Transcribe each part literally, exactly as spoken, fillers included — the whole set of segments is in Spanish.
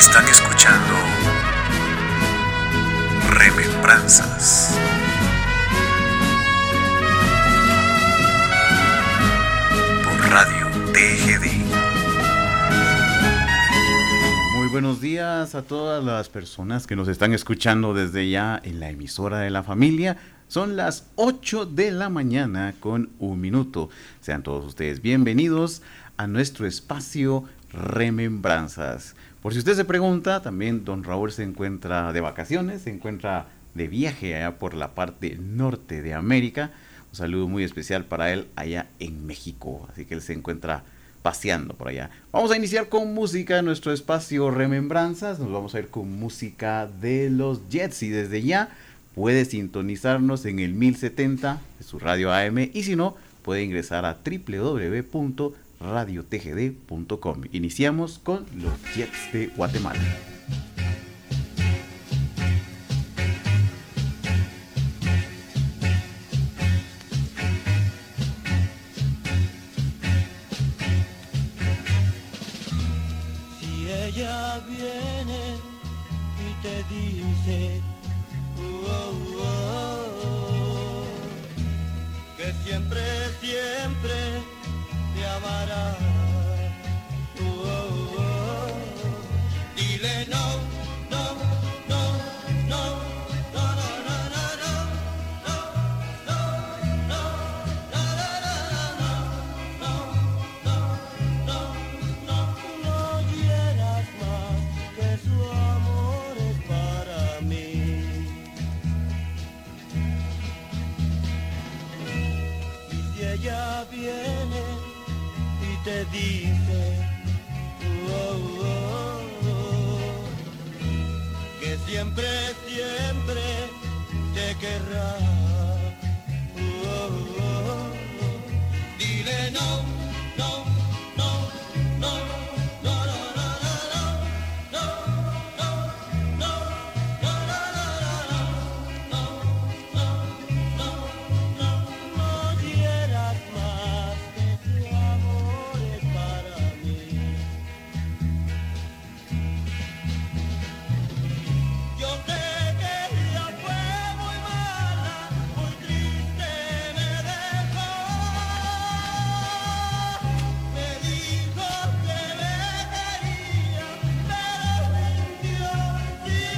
Están escuchando Remembranzas por Radio T G D. Muy buenos días a todas las personas que nos están escuchando desde ya en la emisora de la familia. Son las ocho de la mañana con un minuto. Sean todos ustedes bienvenidos a nuestro espacio Remembranzas. Por si usted se pregunta, también don Raúl se encuentra de vacaciones, se encuentra de viaje allá por la parte norte de América. Un saludo muy especial para él allá en México, así que él se encuentra paseando por allá. Vamos a iniciar con música en nuestro espacio Remembranzas. Nos vamos a ir con música de los Jets y desde ya puede sintonizarnos en el mil setenta de su radio A M y si no, puede ingresar a doble u doble u doble u punto radio t g d punto com. Iniciamos con los Jets de Guatemala. Si ella viene y te dice oh, oh, que siempre, siempre te amará. Oh, oh, oh. Dile no, no, no, no, no, no, no, no, no, no, no, no, no, no, no quieras más que su amor es para mí. Y si ella viene y te dice oh, oh, oh, que siempre, siempre te querrá. Oh, oh, oh, dile no, no, no, no, no, no, no, no, no, no, no, no, no, no, no quieras más que tu amor es para mí. Yo sé que ella fue muy mala, muy triste me dejó. Me dijo que me quería, pero mintió, sí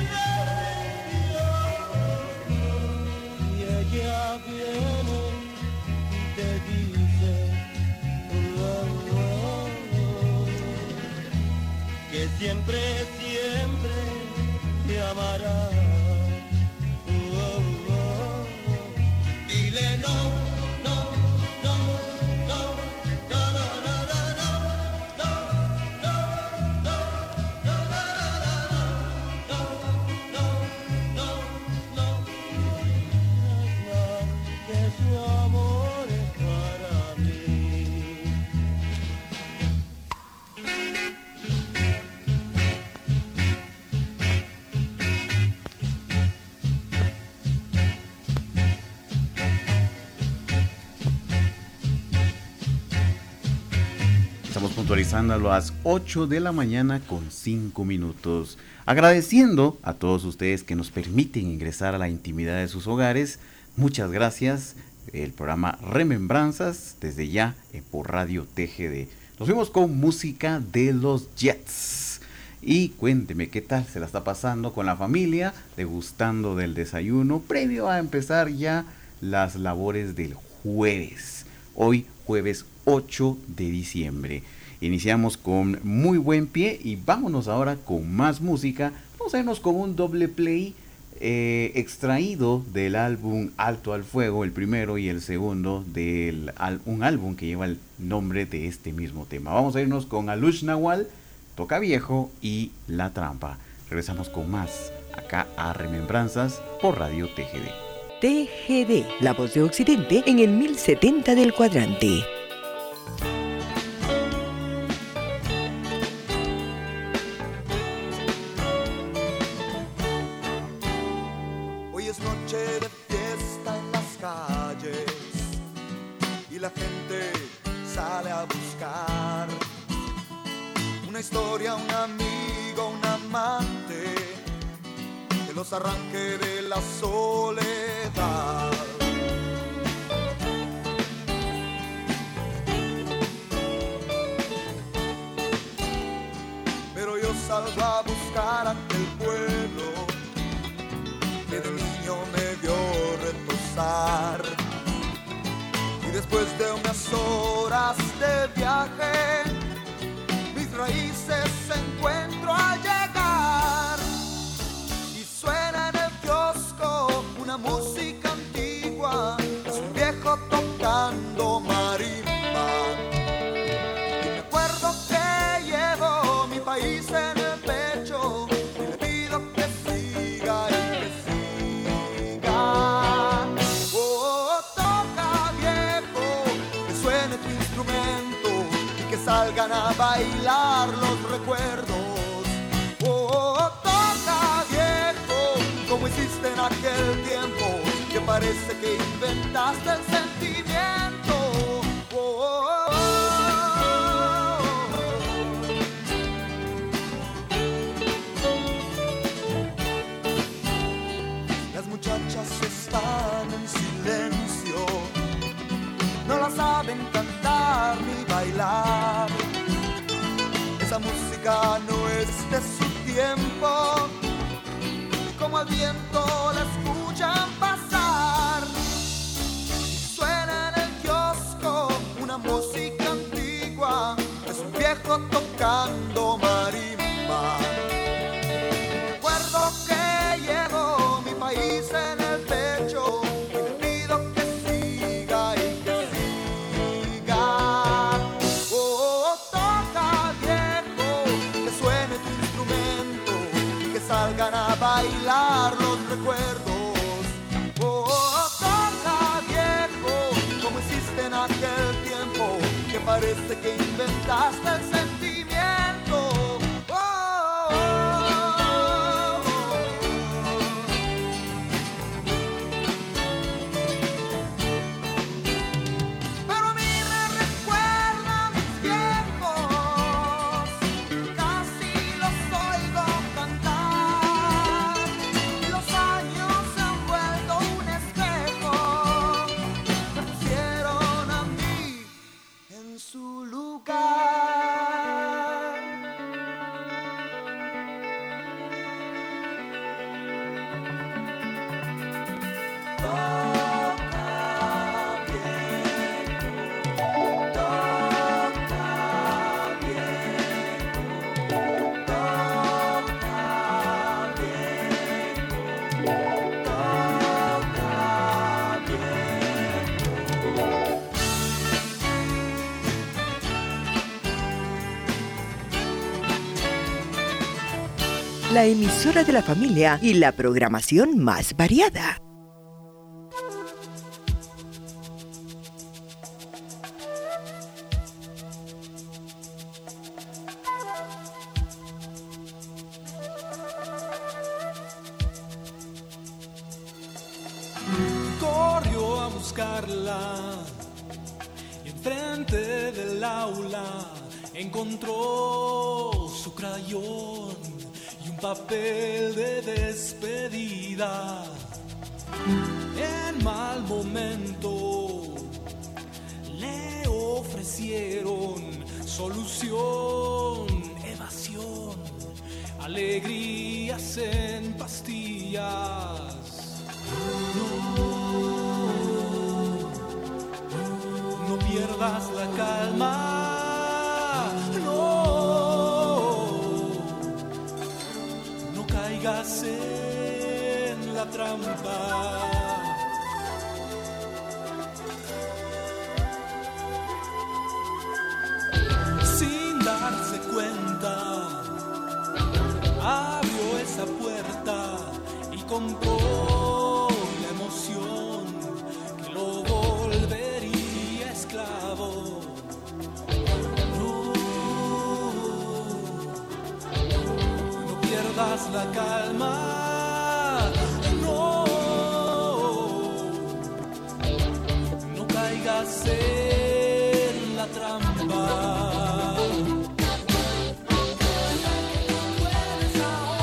me mintió. Y ella viene y te dice oh, oh, oh, que siempre, siempre te amará. Oh, oh, oh. Dile no, no, no, no, no, no, no, no, no, no, no, no, no, no, no, no, que su amor es para mí. Estamos puntualizando a las ocho de la mañana con cinco minutos. Agradeciendo a todos ustedes que nos permiten ingresar a la intimidad de sus hogares. Muchas gracias. El programa Remembranzas desde ya eh, por Radio T G D. Nos fuimos con música de los Jets. Y cuénteme qué tal se la está pasando con la familia, degustando del desayuno, previo a empezar ya las labores del jueves. Hoy jueves ocho de diciembre. Iniciamos con muy buen pie y vámonos ahora con más música. Vamos a irnos con un doble play eh, extraído del álbum Alto al Fuego, el primero y el segundo de un álbum que lleva el nombre de este mismo tema. Vamos a irnos con Alush Nahual, Toca Viejo y La Trampa. Regresamos con más acá a Remembranzas por Radio T G D. T G D, la voz de Occidente en el mil setenta del cuadrante. Hoy es noche de fiesta en las calles y la gente sale a buscar una historia, un amigo, una amante que los arranque de la soledad. Pero yo salgo a buscar aquel pueblo que de niño me vio retozar. Y después de unas horas de viaje, mis raíces encuentro al llegar. Y suena en el kiosco una música antigua, es un viejo tocando marimba. Y me acuerdo que llevo mi país en el pecho y le pido que siga y que siga. Oh, toca viejo, que suene tu instrumento y que salgan a bailar los recuerdos. Oh, toca viejo, como hiciste en aquel tiempo, que parece que inventaste el sentimiento. Oh, oh, oh. Las muchachas están en silencio, no la saben cantar ni bailar. Esa música no es de su tiempo, y como al viento la escuchan pasar. Y suena en el kiosco una música antigua, es un viejo tocando marimba. Recuerdo que llevo mi país en el pecho y le pido que siga y que siga. Oh, toca viejo, que suene tu instrumento y que salgan a bailar los recuerdos. Oh, toca viejo, como hiciste en aquel tiempo, que parece que inventaste el sentimiento. Oh, oh, oh. Pero a mí me recuerda a mis viejos, casi los oigo cantar. Y los años se han vuelto un espejo, me pusieron a mí en su lugar. La emisora de la familia y la programación más variada. Corrió a buscarla y enfrente del aula encontró su crayón y un papel de despedida. En mal momento le ofrecieron solución, evasión, alegrías en pastillas. No, no pierdas la calma, no, no caigas en la trampa. Sin darse cuenta, abrió esa puerta y compró la emoción que lo volvería esclavo. No, no pierdas la calma, no, no caigas en la trampa. Puedes ahora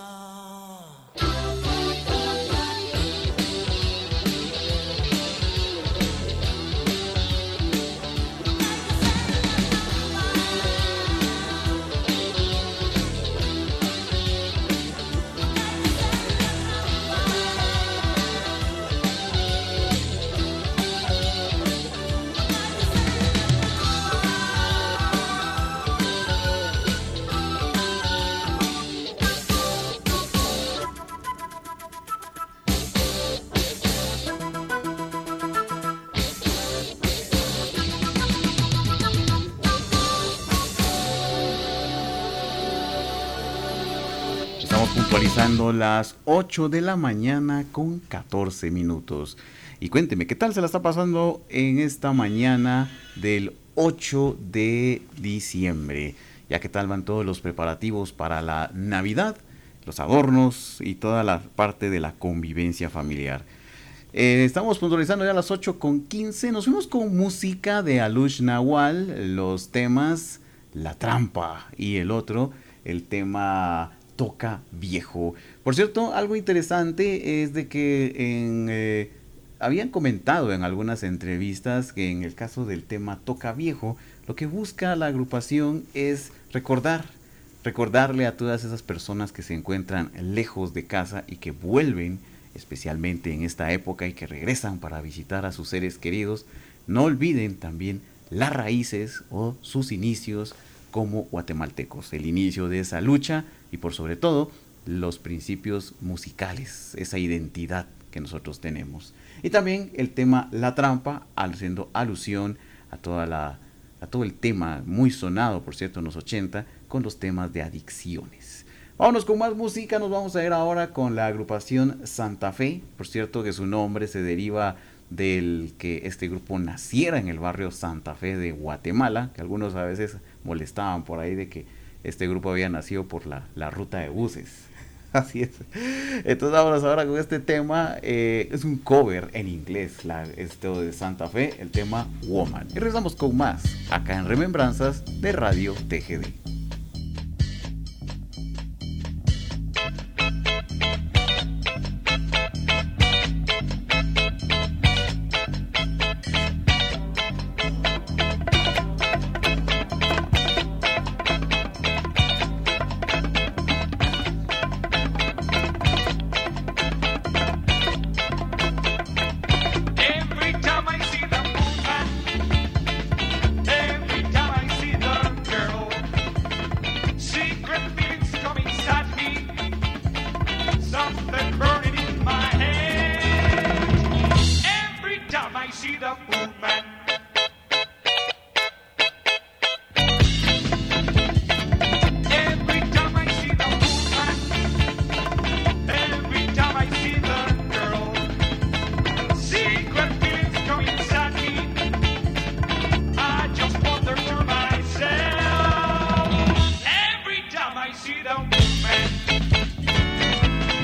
Puntualizando las ocho de la mañana con catorce minutos. Y cuénteme, ¿qué tal se la está pasando en esta mañana del ocho de diciembre? ¿Ya qué tal van todos los preparativos para la Navidad, los adornos y toda la parte de la convivencia familiar? Eh, estamos puntualizando ya las ocho con quince. Nos fuimos con música de Alush Nahual, los temas La Trampa y el otro, el tema Toca Viejo. Por cierto, algo interesante es de que en, eh, habían comentado en algunas entrevistas que en el caso del tema Toca Viejo, lo que busca la agrupación es recordar, recordarle a todas esas personas que se encuentran lejos de casa y que vuelven, especialmente en esta época, y que regresan para visitar a sus seres queridos. No olviden también las raíces o sus inicios como guatemaltecos, el inicio de esa lucha y por sobre todo los principios musicales, esa identidad que nosotros tenemos. Y también el tema La Trampa, haciendo alusión a toda la a todo el tema muy sonado, por cierto, en los ochenta, con los temas de adicciones. Vámonos con más música. Nos vamos a ir ahora con la agrupación Santa Fe. Por cierto que su nombre se deriva del que este grupo naciera en el barrio Santa Fe de Guatemala, que algunos a veces molestaban por ahí de que este grupo había nacido por la, la ruta de buses. Así es. Entonces vámonos ahora con este tema. Eh, es un cover en inglés, la, esto de Santa Fe, el tema Woman. Y regresamos con más acá en Remembranzas de Radio T G D.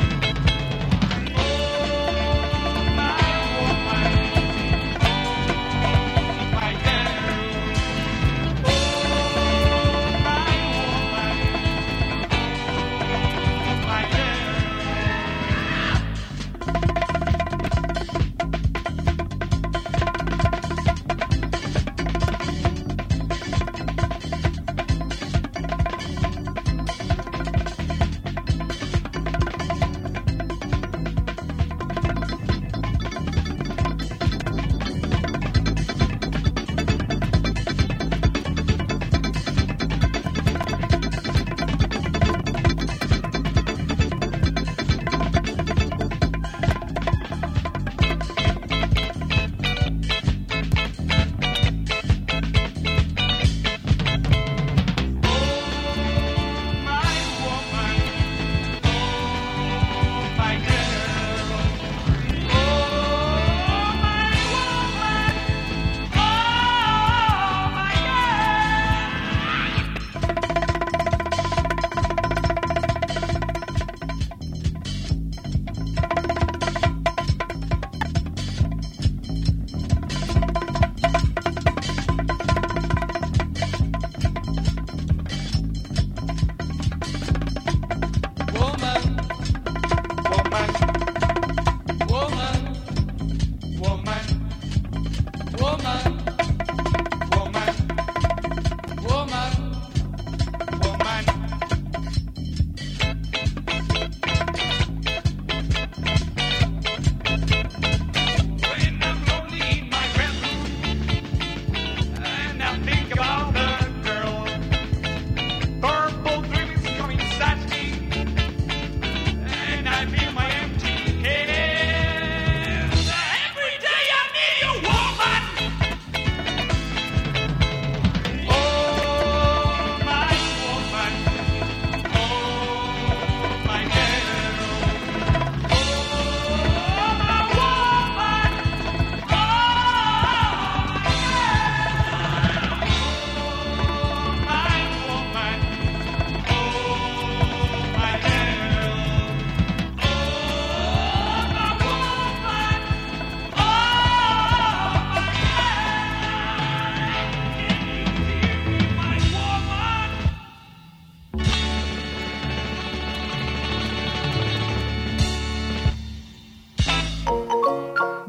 Oh, my woman.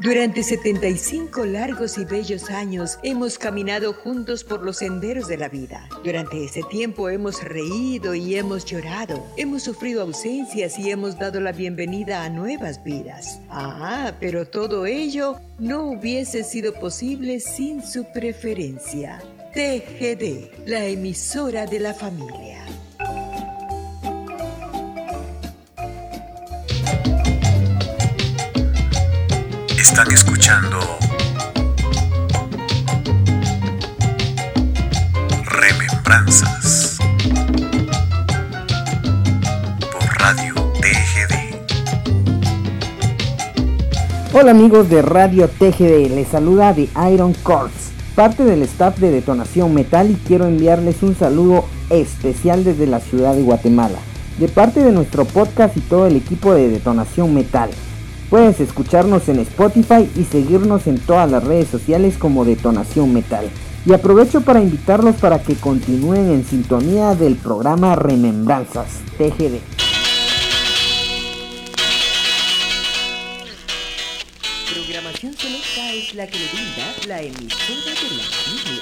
Durante setenta y cinco largos y bellos años hemos caminado juntos por los senderos de la vida. Durante ese tiempo hemos reído y hemos llorado, hemos sufrido ausencias y hemos dado la bienvenida a nuevas vidas. Ah, pero todo ello no hubiese sido posible sin su preferencia. T G D, la emisora de la familia. Están escuchando Remembranzas por Radio T G D. Hola amigos de Radio T G D, les saluda The Iron Corps, parte del staff de Detonación Metal, y quiero enviarles un saludo especial desde la ciudad de Guatemala, de parte de nuestro podcast y todo el equipo de Detonación Metal. Puedes escucharnos en Spotify y seguirnos en todas las redes sociales como Detonación Metal. Y aprovecho para invitarlos para que continúen en sintonía del programa Remembranzas T G D. Programación selecta es la que le brinda la emisora de la familia.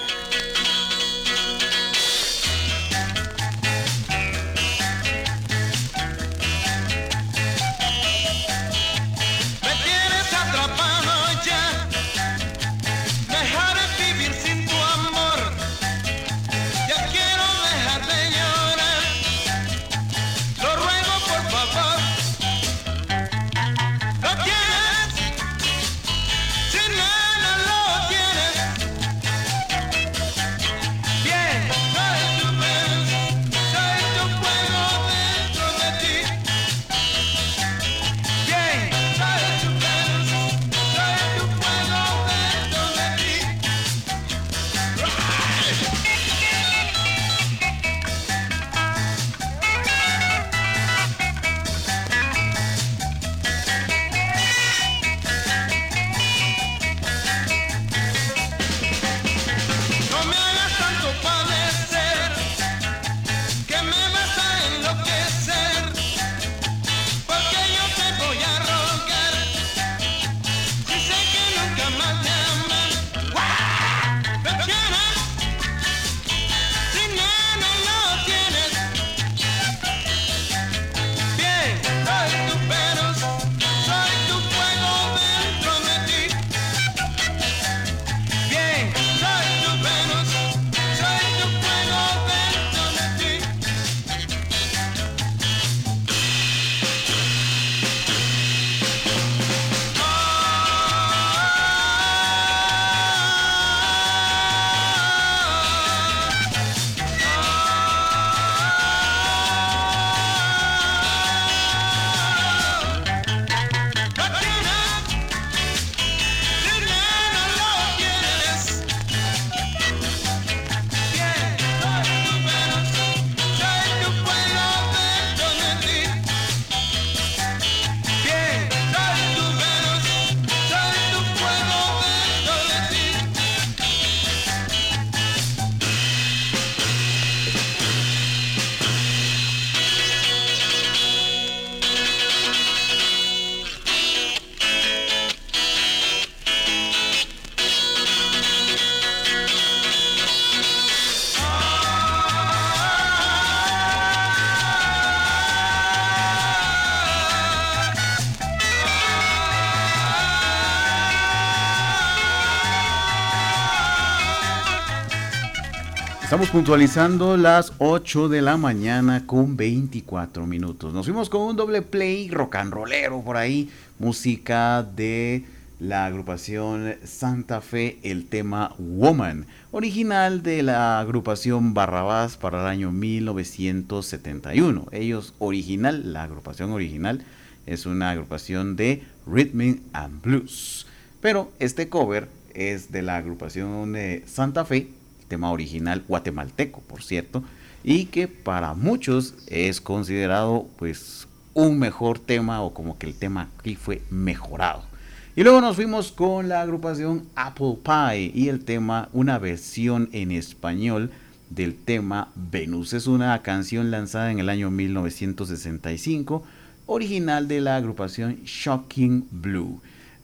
Estamos puntualizando las ocho de la mañana con veinticuatro minutos. Nos fuimos con un doble play rock and rollero por ahí. Música de la agrupación Santa Fe, el tema Woman, original de la agrupación Barrabás para el año mil novecientos setenta y uno. Ellos original, la agrupación original es una agrupación de Rhythm and Blues. Pero este cover es de la agrupación de Santa Fe, tema original guatemalteco, por cierto, y que para muchos es considerado pues un mejor tema, o como que el tema aquí fue mejorado. Y luego nos fuimos con la agrupación Apple Pie y el tema, una versión en español del tema Venus. Es una canción lanzada en el año mil novecientos sesenta y cinco, original de la agrupación Shocking Blue.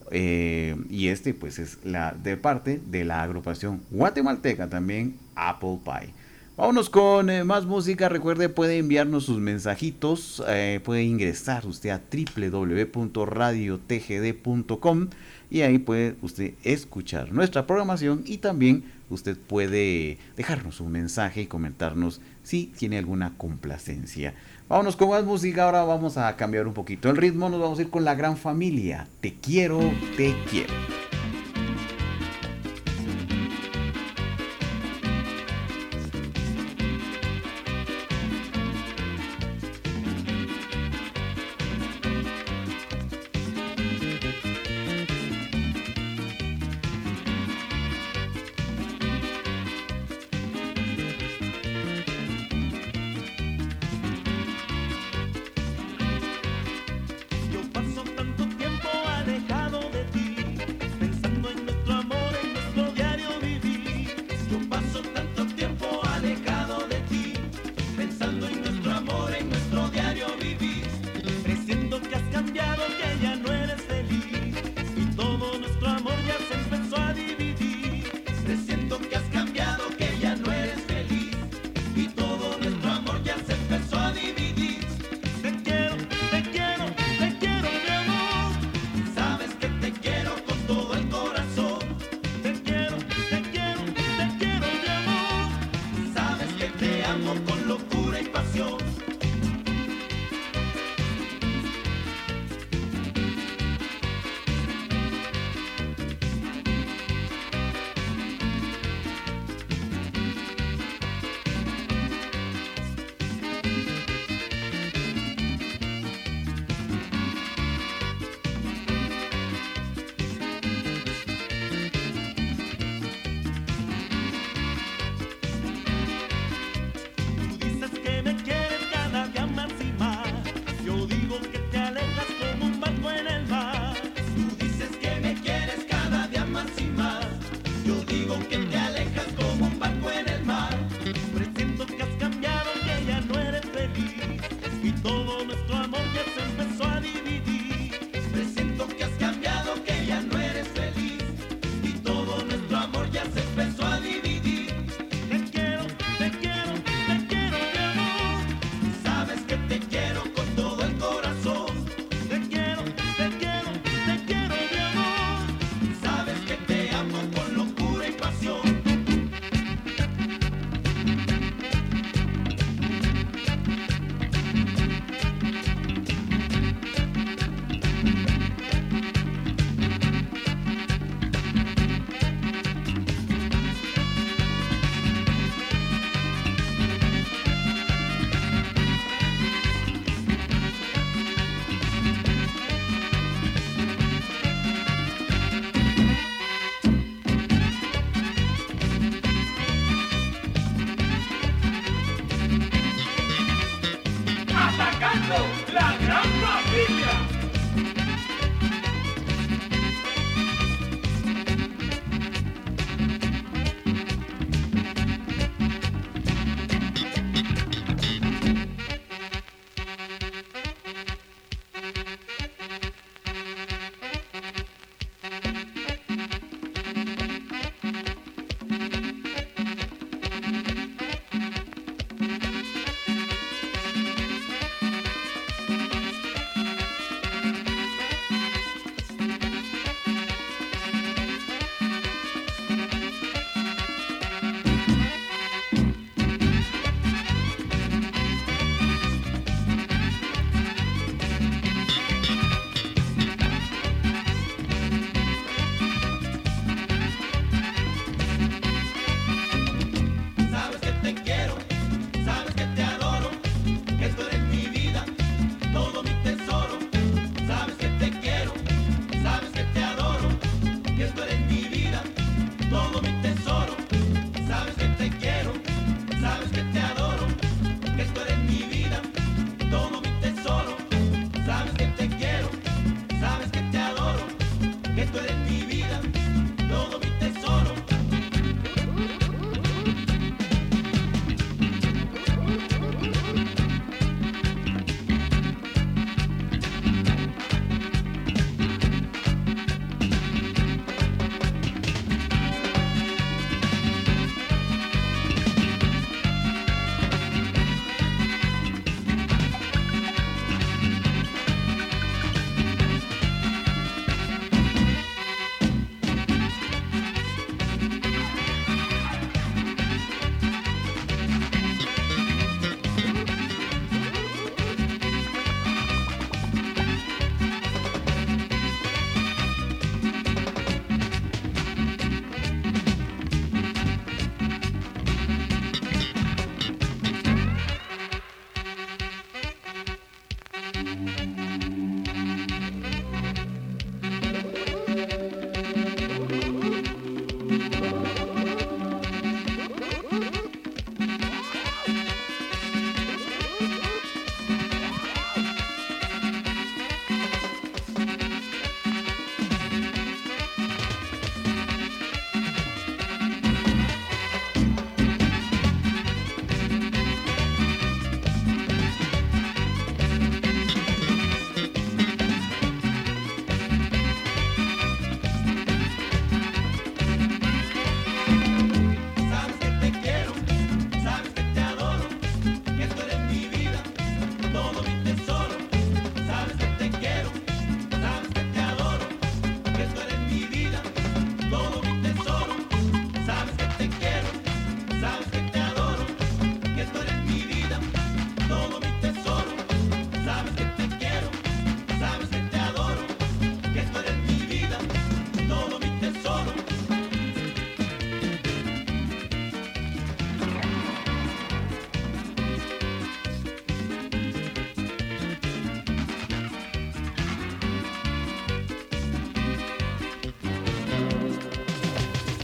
Eh, y este pues es la de parte de la agrupación guatemalteca también Apple Pie. Vámonos con eh, más música. Recuerde, puede enviarnos sus mensajitos, eh, puede ingresar usted a doble u doble u doble u punto radio t g d punto com y ahí puede usted escuchar nuestra programación, y también usted puede dejarnos un mensaje y comentarnos si tiene alguna complacencia. Vámonos con más música. Ahora vamos a cambiar un poquito el ritmo. Nos vamos a ir con La Gran Familia. Te quiero, te quiero. Yo paso tanto tiempo alejado de ti,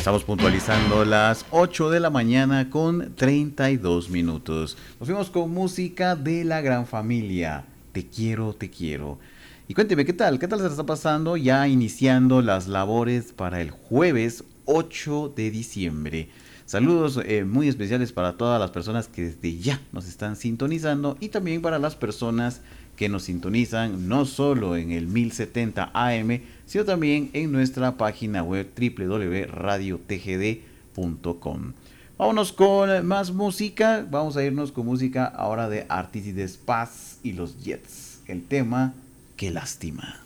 Estamos puntualizando las ocho de la mañana con treinta y dos minutos. Nos fuimos con música de La Gran Familia. Te quiero, te quiero. Y cuénteme, ¿qué tal? ¿Qué tal se está pasando? Ya iniciando las labores para el jueves ocho de diciembre. Saludos eh, muy especiales para todas las personas que desde ya nos están sintonizando y también para las personas que nos sintonizan no solo en el mil setenta A M, sino también en nuestra página web doble u doble u doble u punto radio t g d punto com. Vámonos con más música. Vamos a irnos con música ahora de Artístides Paz y los Jets. El tema Qué lástima.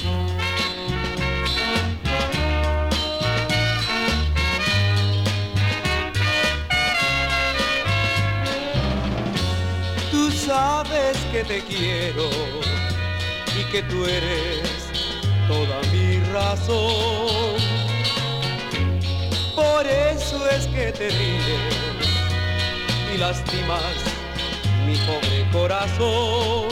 Tú sabes que te quiero y que tú eres toda mi razón. Por eso es que te ríes y lastimas mi pobre corazón.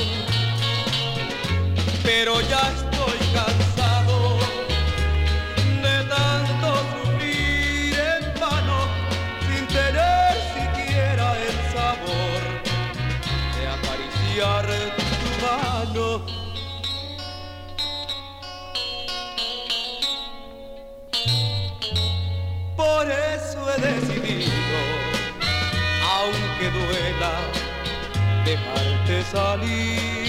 Pero ya estoy cansado de tanto sufrir en vano sin tener siquiera el sabor de acariciar tu mano. Por eso he decidido, aunque duela, dejarte salir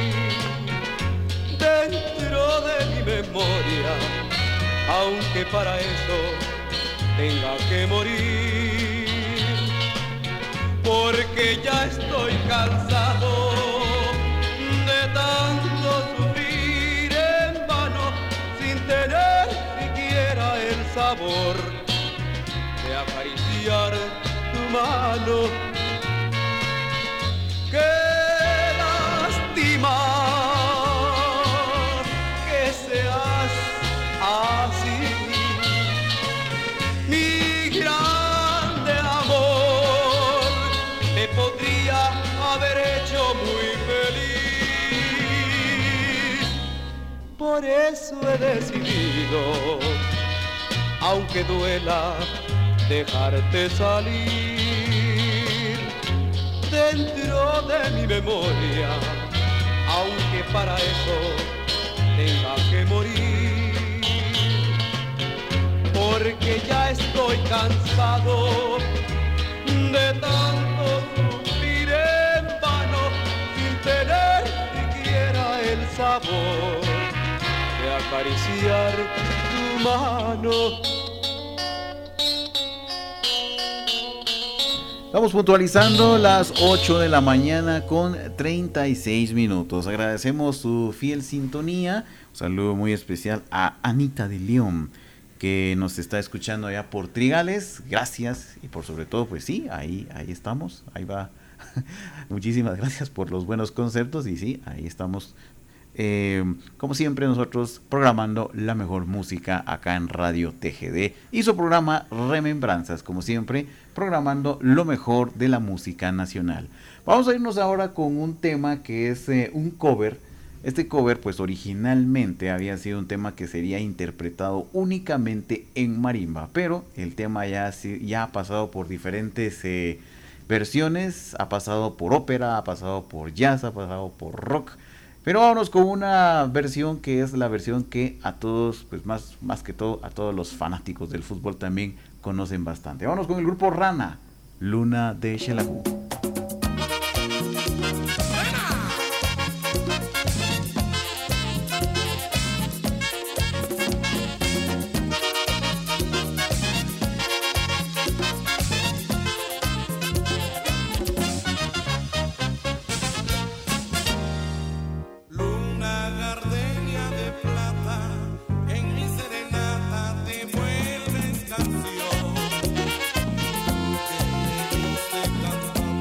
dentro de mi memoria, aunque para eso tenga que morir, porque ya estoy cansado de tanto sufrir en vano sin tener siquiera el sabor de acariciar tu mano. Qué lástima que seas así, mi grande amor, te podría haber hecho muy feliz. Por eso he decidido, aunque duela, dejarte salir dentro de mi memoria, aunque para eso tenga que morir, porque ya estoy cansado de tanto sufrir en vano sin tener siquiera el sabor de acariciar tu mano. Estamos puntualizando las ocho de la mañana con treinta y seis minutos. Agradecemos su fiel sintonía. Un saludo muy especial a Anita de León, que nos está escuchando allá por Trigales. Gracias. Y por sobre todo, pues sí, ahí, ahí estamos. Ahí va. Muchísimas gracias por los buenos conceptos. Y sí, ahí estamos. Eh, como siempre, nosotros programando la mejor música acá en Radio T G D y su programa Remembranzas, como siempre, programando lo mejor de la música nacional. Vamos a irnos ahora con un tema que es eh, un cover. Este cover, pues originalmente había sido un tema que sería interpretado únicamente en marimba, pero el tema ya, ya ha pasado por diferentes eh, versiones, ha pasado por ópera, ha pasado por jazz, ha pasado por rock. Pero vámonos con una versión que es la versión que a todos, pues más, más que todo, a todos los fanáticos del fútbol también conocen bastante. Vámonos con el grupo Rana, Luna de Xelajú. Canción que te dice cantar.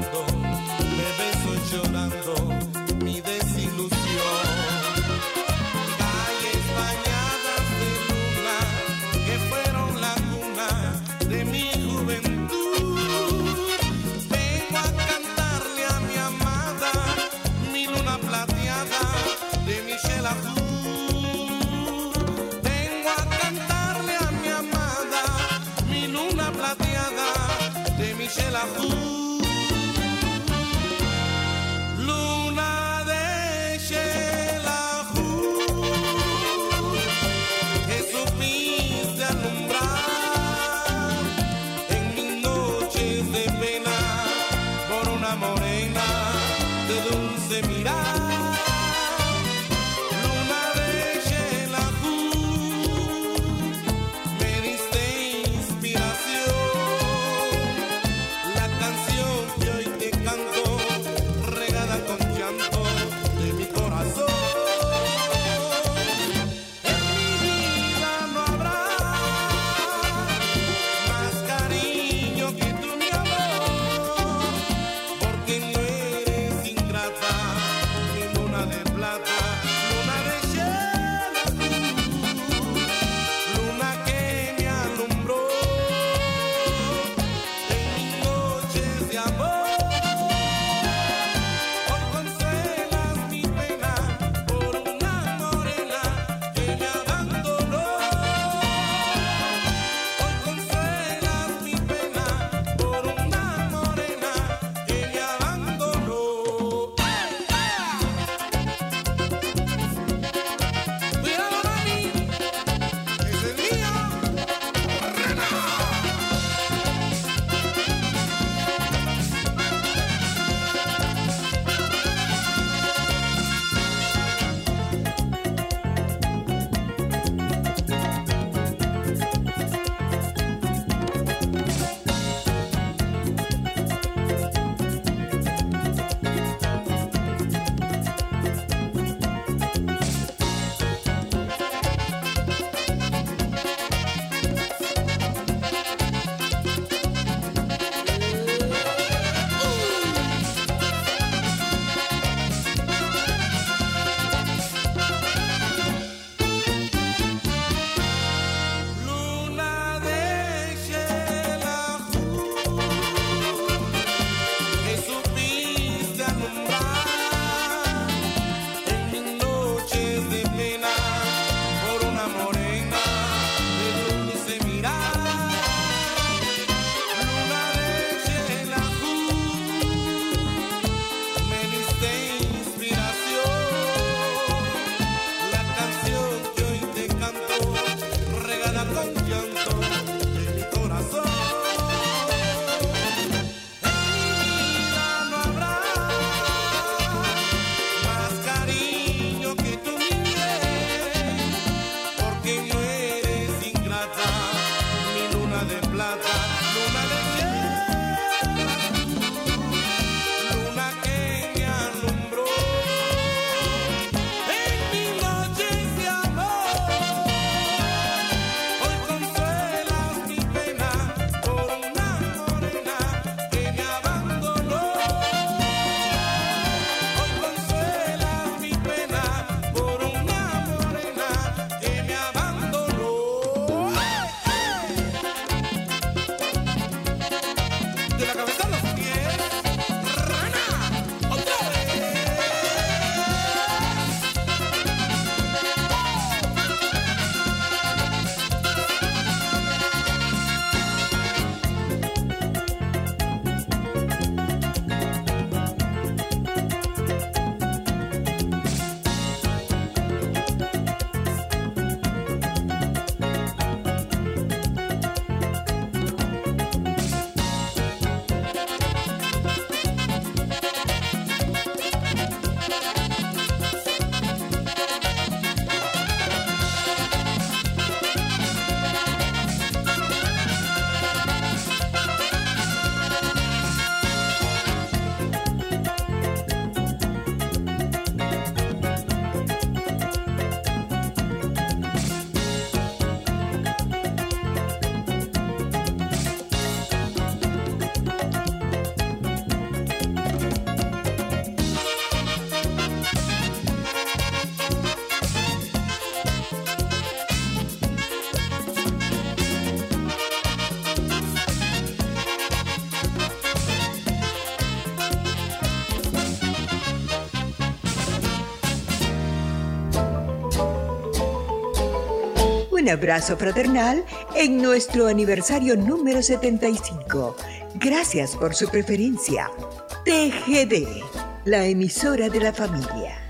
Un abrazo fraternal en nuestro aniversario número setenta y cinco. Gracias por su preferencia. T G D, la emisora de la familia.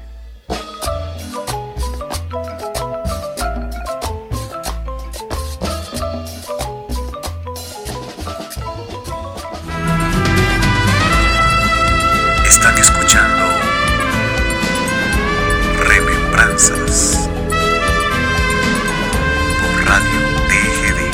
Están escuchando Remembranzas por Radio T G D.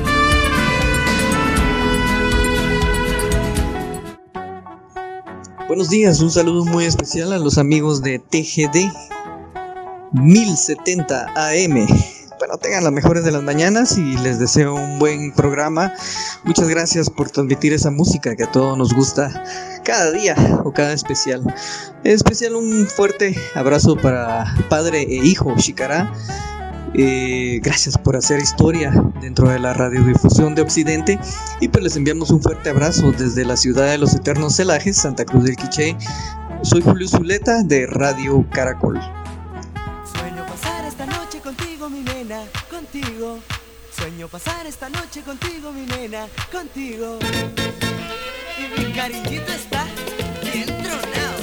Buenos días, un saludo muy especial a los amigos de T G D mil setenta A M. Bueno, tengan las mejores de las mañanas y les deseo un buen programa. Muchas gracias por transmitir esa música que a todos nos gusta cada día o cada especial. En especial un fuerte abrazo para padre e hijo Xicará. Eh, gracias por hacer historia dentro de la radiodifusión de Occidente, y pues les enviamos un fuerte abrazo desde la ciudad de los eternos celajes, Santa Cruz del Quiché. Soy Julio Zuleta de Radio Caracol. Sueño pasar esta noche contigo, mi nena, contigo. Sueño pasar esta noche contigo, mi nena, contigo. Y mi cariñito está bien tronado.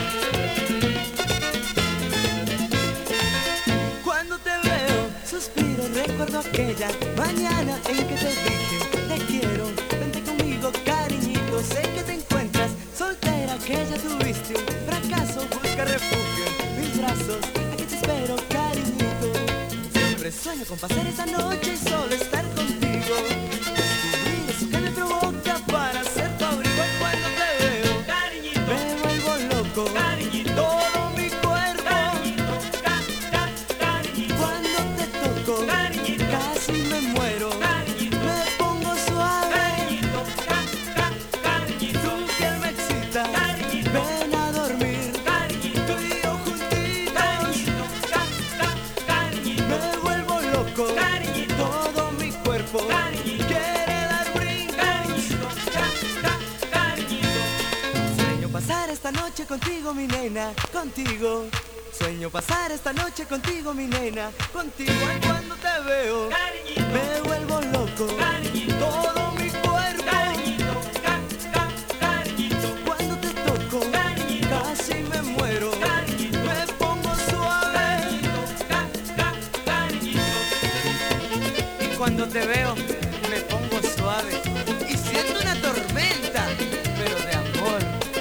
Cuando te veo, suspiro, recuerdo aquella mañana en que te dije, te quiero, vente conmigo, cariñito. Sé que te encuentras soltera, que ya tuviste un fracaso, busca refugio en mis brazos. Aquí te espero, cariñito. Siempre sueño con pasar esa noche y solo estar contigo. Descubrir eso que me provoca para ser tu abrigo. Y cuando te veo, cariñito, me vuelvo loco, cariñito, todo mi cuerpo, cariñito, ca, ca, cariñito. Cuando te toco, cariñito, casi me muero, cariñito, me pongo suave, cariñito, ca, ca, cariñito. Tu piel me excita, cariñito, ven a dormir, cariñito, tú y yo juntitos, cariñito, ca, ca, cariñito. Me vuelvo loco, cariñito, todo mi cuerpo, cariñito, quiere dar brincos, cariñito, ca, ca, cariñito. Sueño pasar esta noche contigo, mi nena, contigo. Sueño pasar esta noche contigo, mi nena, contigo. Y cuando te veo, cariñito, me vuelvo loco, cariñito, todo mi cuerpo, cariñito, ca, ca, cariñito. Cuando te toco, cariñito, casi me muero, cariñito, me pongo suave, cariñito, ca, ca, cariñito. Y cuando te veo, me pongo suave y siento una tormenta, pero de amor.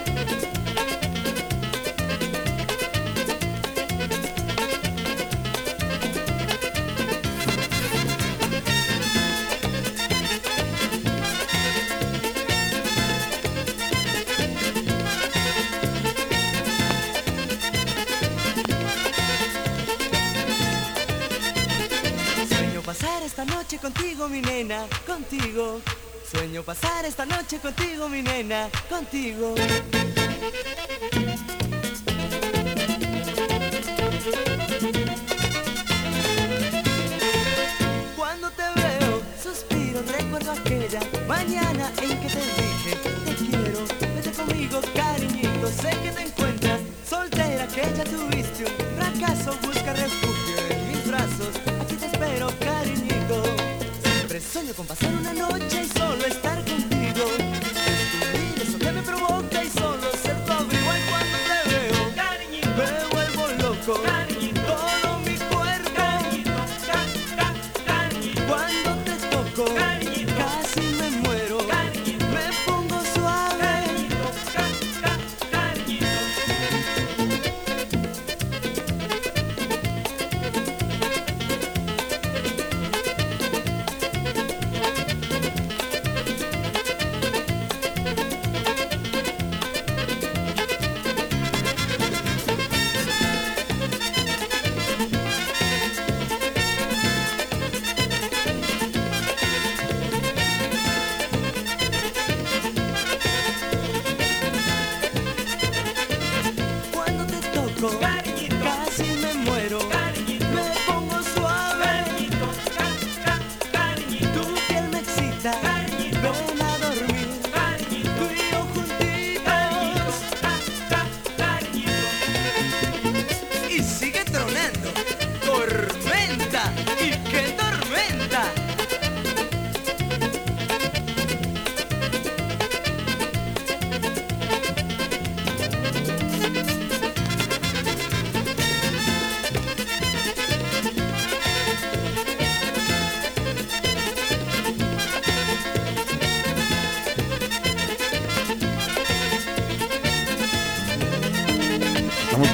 Sueño pasar esta noche contigo, mi nena, contigo. Sueño pasar esta noche contigo, mi nena, contigo. Cuando te veo, suspiro, recuerdo aquella mañana en que te dije, te quiero, vete conmigo, cariñito. Sé que te encuentras soltera, que ya tuviste un fracaso, busca refugio en mis brazos. Aquí te espero, cariñito. Siempre sueño con pasar una noche y solo estar contigo. Descubrir eso que me provoca y solo ser tu abrigo. Y cuando te veo, cariñito, me vuelvo loco, cariñito, todo mi cuerpo, cariñito, ca, ca, cariñito. Cuando te toco, cariñito, casi me muero, cariñito, me pongo suave, cariñito, ca, ca, cariñito.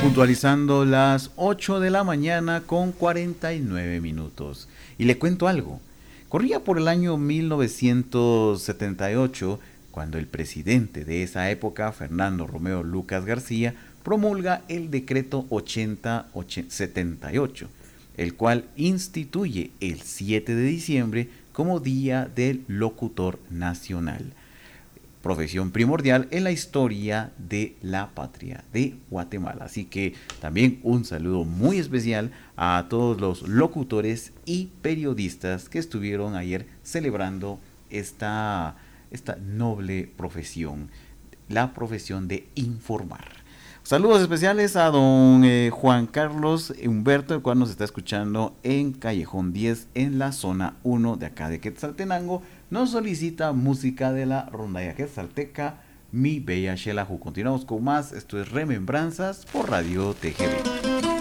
puntualizando las ocho de la mañana con cuarenta y nueve minutos. Y le cuento algo. Corría por el año mil novecientos setenta y ocho cuando el presidente de esa época, Fernando Romeo Lucas García, promulga el decreto ochenta setenta y ocho, el cual instituye el siete de diciembre como Día del Locutor Nacional, profesión primordial en la historia de la patria de Guatemala. Así que también un saludo muy especial a todos los locutores y periodistas que estuvieron ayer celebrando esta, esta noble profesión, la profesión de informar. Saludos especiales a don eh, Juan Carlos Humberto, el cual nos está escuchando en Callejón diez, en la zona uno de acá de Quetzaltenango. Nos solicita música de la rondalla quetzalteca, Mi Bella Xelajú. Continuamos con más. Esto es Remembranzas por Radio T G V.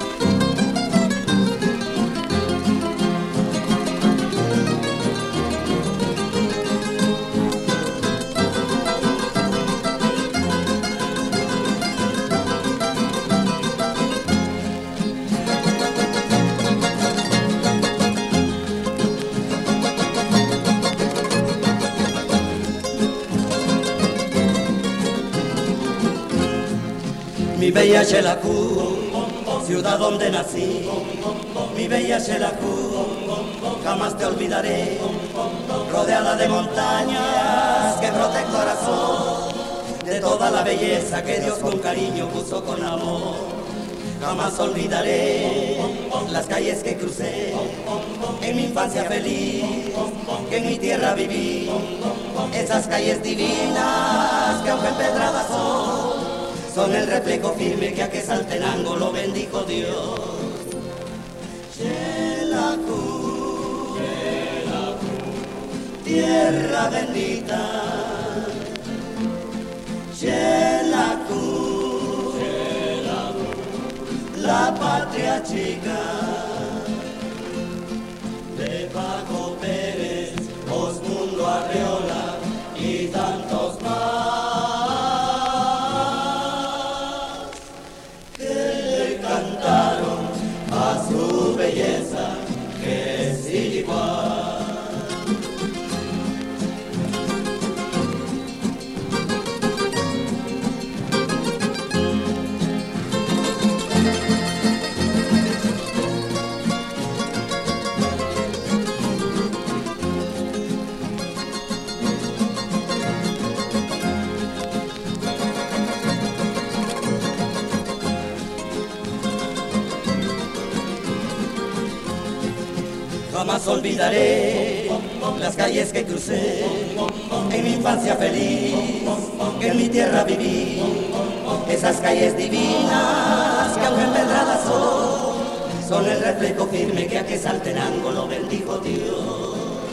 Mi bella Xelajú, ciudad donde nací, mi bella Xelajú, jamás te olvidaré, rodeada de montañas que brota el corazón, de toda la belleza que Dios con cariño puso con amor. Jamás olvidaré las calles que crucé, en mi infancia feliz, que en mi tierra viví, esas calles divinas que aunque empedradas son, son el reflejo firme que a Quetzaltenango lo bendijo Dios. Xelajú, tierra bendita, Xelajú, la patria chica de Paco Pérez, Osmundo Arreola y tantos más. A su belleza que es igual. Jamás olvidaré las calles que crucé, en mi infancia feliz, que en mi tierra viví, esas calles divinas que aunque empedradas son, son el reflejo firme que a Quetzaltenango lo bendijo Dios.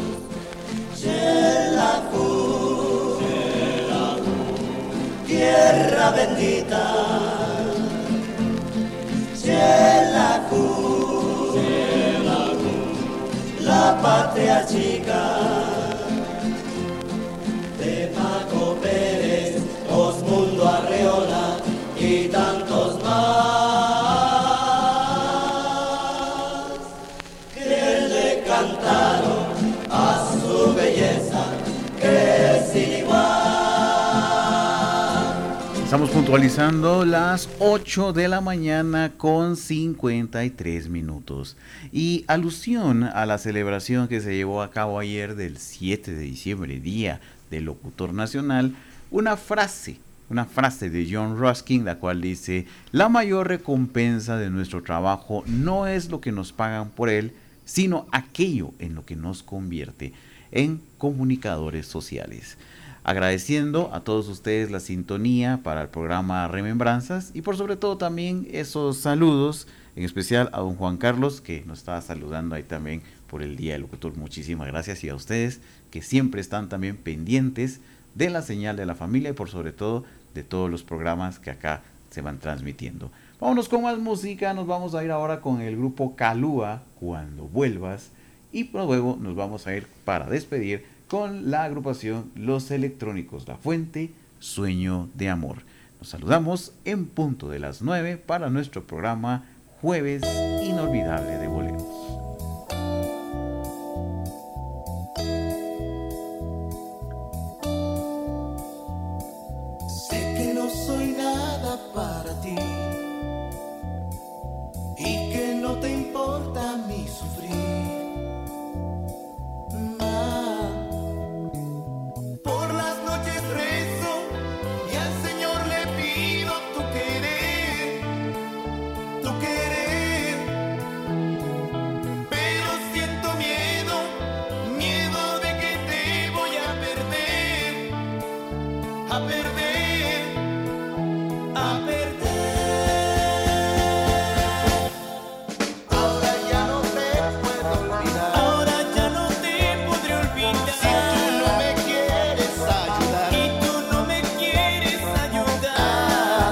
Xelajú, tierra bendita, Xelajú, la patria chica de Paco Pérez, Osmundo Arreola y tantos más que le cantaron a su belleza que es igual. Estamos puntualizando las ocho de la mañana con cincuenta y tres minutos. Y alusión a la celebración que se llevó a cabo ayer del siete de diciembre, Día del Locutor Nacional, una frase, una frase de John Ruskin, la cual dice: la mayor recompensa de nuestro trabajo no es lo que nos pagan por él, sino aquello en lo que nos convierte en comunicadores sociales. Agradeciendo a todos ustedes la sintonía para el programa Remembranzas y por sobre todo también esos saludos, en especial a don Juan Carlos, que nos estaba saludando ahí también por el Día del Locutor. Muchísimas gracias, y a ustedes que siempre están también pendientes de la señal de la familia y por sobre todo de todos los programas que acá se van transmitiendo. Vámonos con más música. Nos vamos a ir ahora con el grupo Calúa, Cuando Vuelvas, y luego nos vamos a ir para despedir con la agrupación Los Electrónicos, La Fuente, Sueño de Amor. Nos saludamos en punto de las nueve para nuestro programa Jueves Inolvidable de Boleros. Sé que no soy nada para ti y que no te importa mi sufrir. Ma, por las noches rezo y al Señor le pido tu querer, tu querer. Pero siento miedo, miedo de que te voy a perder, a perder, a perder. Ahora ya no te puedo olvidar. Ahora ya no te podré olvidar. Si tú no me quieres ayudar y tú no me quieres ayudar.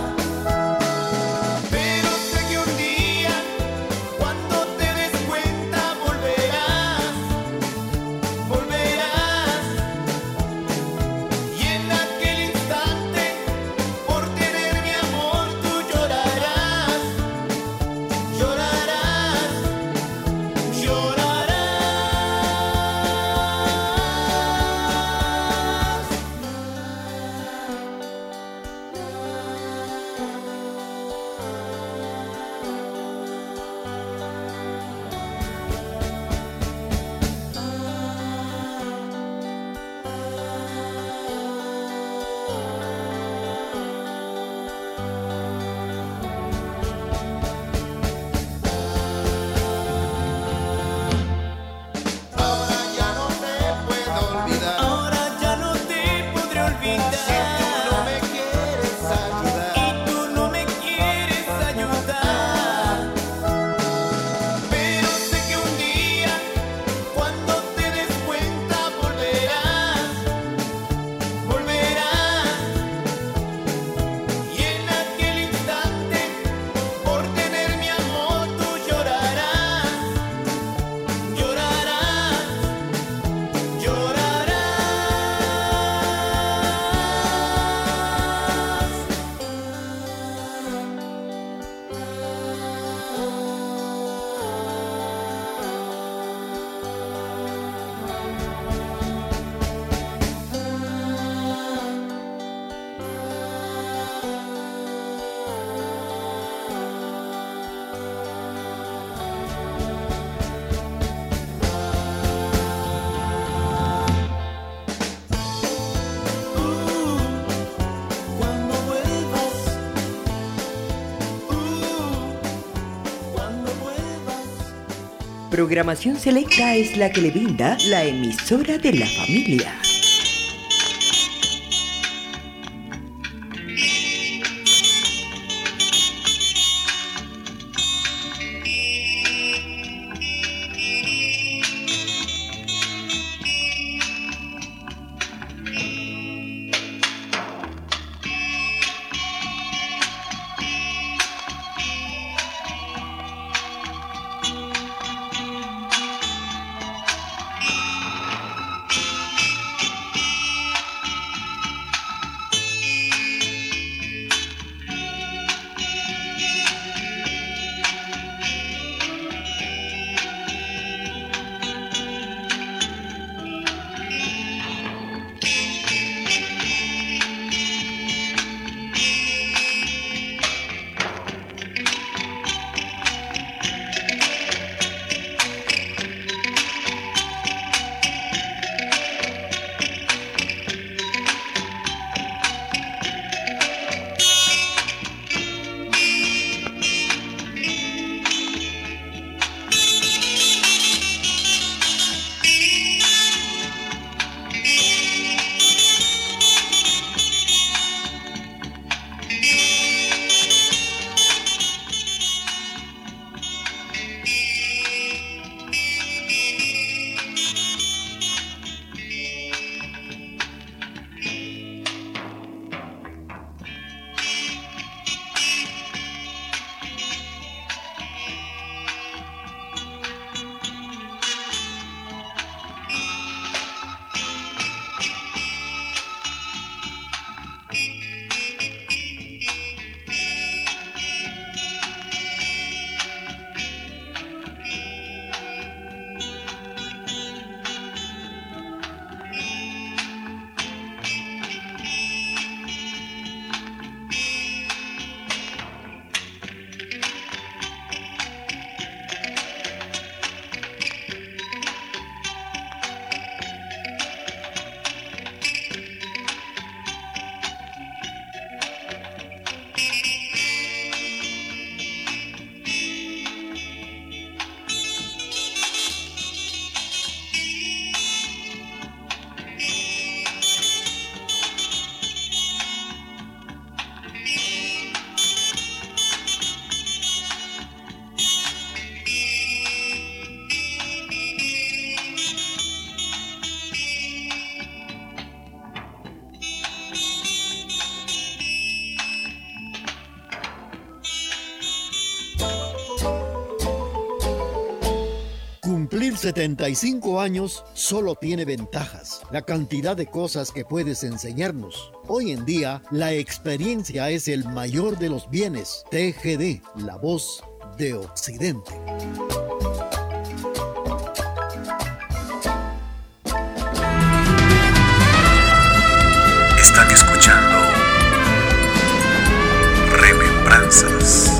Pero sé que un día, cuando te des cuenta, volverás, volverás. Y en aquel instante, por tener mi amor, tú llorarás, llorarás, llorarás. Ahora ya no te puedo olvidar. Ahora ya no te podré olvidar. Si tú no me quieres ayudar y tú no me quieres ayudar. Pero sé que un día, cuando te des cuenta, volverás, volverás. Y en aquel instante, por tener mi amor, tú llorarás, llorarás, llorarás. Cuando vuelvas, cuando vuelvas. Programación selecta es la que le brinda la emisora de la familia. Cumplir setenta y cinco años solo tiene ventajas. La cantidad de cosas que puedes enseñarnos. Hoy en día, la experiencia es el mayor de los bienes. T G D, la voz de Occidente. Están escuchando Remembranzas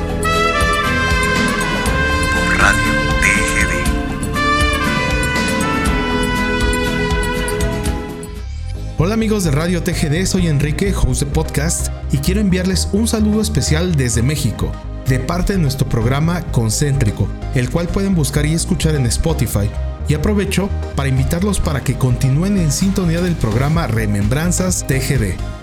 por Radio T G D. Hola amigos de Radio T G D, soy Enrique, host de podcast, y quiero enviarles un saludo especial desde México, de parte de nuestro programa Concéntrico, el cual pueden buscar y escuchar en Spotify. Y aprovecho para invitarlos para que continúen en sintonía del programa Remembranzas T G D.